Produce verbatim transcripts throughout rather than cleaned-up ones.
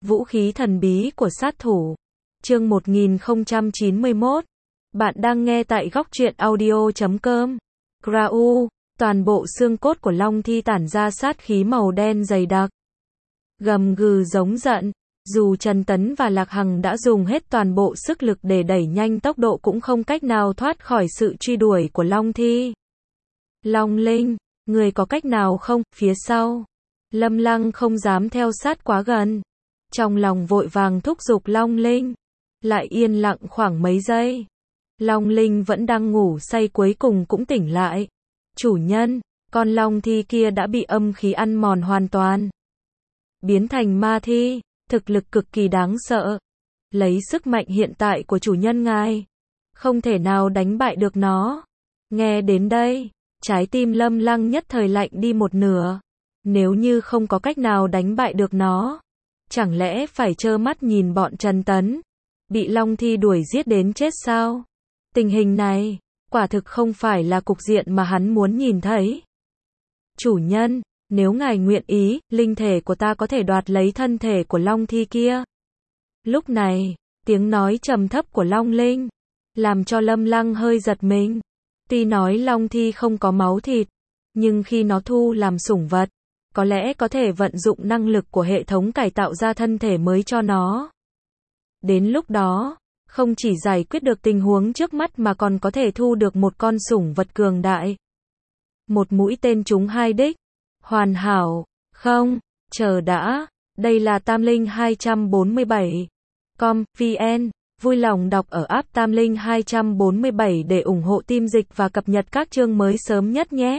Vũ khí thần bí của sát thủ. Chương một nghìn không trăm chín mươi mốt. Bạn đang nghe tại góc truyện audio chấm com. Grau, toàn bộ xương cốt của Long Thi tản ra sát khí màu đen dày đặc. Gầm gừ giống giận, dù Trần Tấn và Lạc Hằng đã dùng hết toàn bộ sức lực để đẩy nhanh tốc độ cũng không cách nào thoát khỏi sự truy đuổi của Long Thi. Long Linh, người có cách nào không? Phía sau, Lâm Lăng không dám theo sát quá gần. Trong lòng vội vàng thúc giục Long Linh. Lại yên lặng khoảng mấy giây. Long Linh vẫn đang ngủ say cuối cùng cũng tỉnh lại. Chủ nhân, con Long Thi kia đã bị âm khí ăn mòn hoàn toàn. Biến thành ma thi, thực lực cực kỳ đáng sợ. Lấy sức mạnh hiện tại của chủ nhân ngài, không thể nào đánh bại được nó. Nghe đến đây, trái tim Lâm Lăng nhất thời lạnh đi một nửa. Nếu như không có cách nào đánh bại được nó, chẳng lẽ phải trơ mắt nhìn bọn Trần Tấn bị Long Thi đuổi giết đến chết sao? Tình hình này, quả thực không phải là cục diện mà hắn muốn nhìn thấy. Chủ nhân, nếu ngài nguyện ý, linh thể của ta có thể đoạt lấy thân thể của Long Thi kia. Lúc này, tiếng nói trầm thấp của Long Linh làm cho Lâm Lăng hơi giật mình. Tuy nói Long Thi không có máu thịt, nhưng khi nó thu làm sủng vật, có lẽ có thể vận dụng năng lực của hệ thống cải tạo ra thân thể mới cho nó. Đến lúc đó, không chỉ giải quyết được tình huống trước mắt mà còn có thể thu được một con sủng vật cường đại. Một mũi tên trúng hai đích. Hoàn hảo. Không, chờ đã. Đây là Tam Linh hai trăm bốn mươi bảy. Com, vn. Vui lòng đọc ở app Tam Linh hai trăm bốn mươi bảy để ủng hộ team dịch và cập nhật các chương mới sớm nhất nhé.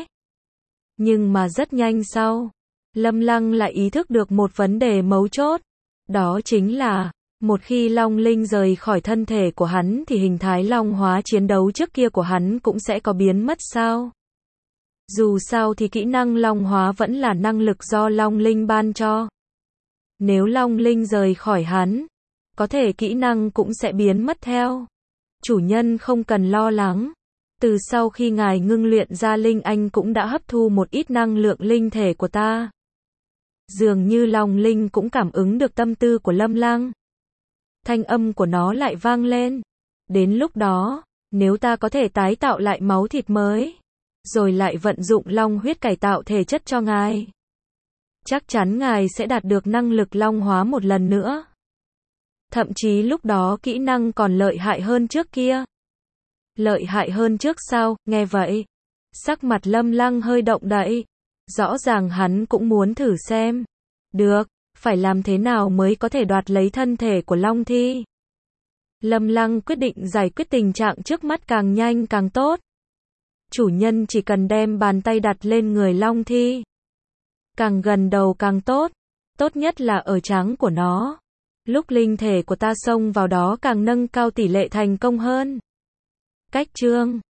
Nhưng mà rất nhanh sau, Lâm Lăng lại ý thức được một vấn đề mấu chốt. Đó chính là, một khi Long Linh rời khỏi thân thể của hắn thì hình thái long hóa chiến đấu trước kia của hắn cũng sẽ có biến mất sao? Dù sao thì kỹ năng long hóa vẫn là năng lực do Long Linh ban cho. Nếu Long Linh rời khỏi hắn, có thể kỹ năng cũng sẽ biến mất theo. Chủ nhân không cần lo lắng. Từ sau khi ngài ngưng luyện ra Linh Anh cũng đã hấp thu một ít năng lượng linh thể của ta. Dường như Long Linh cũng cảm ứng được tâm tư của Lâm Lăng. Thanh âm của nó lại vang lên. Đến lúc đó, nếu ta có thể tái tạo lại máu thịt mới, rồi lại vận dụng long huyết cải tạo thể chất cho ngài, chắc chắn ngài sẽ đạt được năng lực long hóa một lần nữa. Thậm chí lúc đó kỹ năng còn lợi hại hơn trước kia. Lợi hại hơn trước sao? Nghe vậy, sắc mặt Lâm Lăng hơi động đậy. Rõ ràng hắn cũng muốn thử xem. Được, phải làm thế nào mới có thể đoạt lấy thân thể của Long Thi? Lâm Lăng quyết định giải quyết tình trạng trước mắt càng nhanh càng tốt. Chủ nhân chỉ cần đem bàn tay đặt lên người Long Thi. Càng gần đầu càng tốt. Tốt nhất là ở trán của nó. Lúc linh thể của ta xông vào đó càng nâng cao tỷ lệ thành công hơn. Cách chương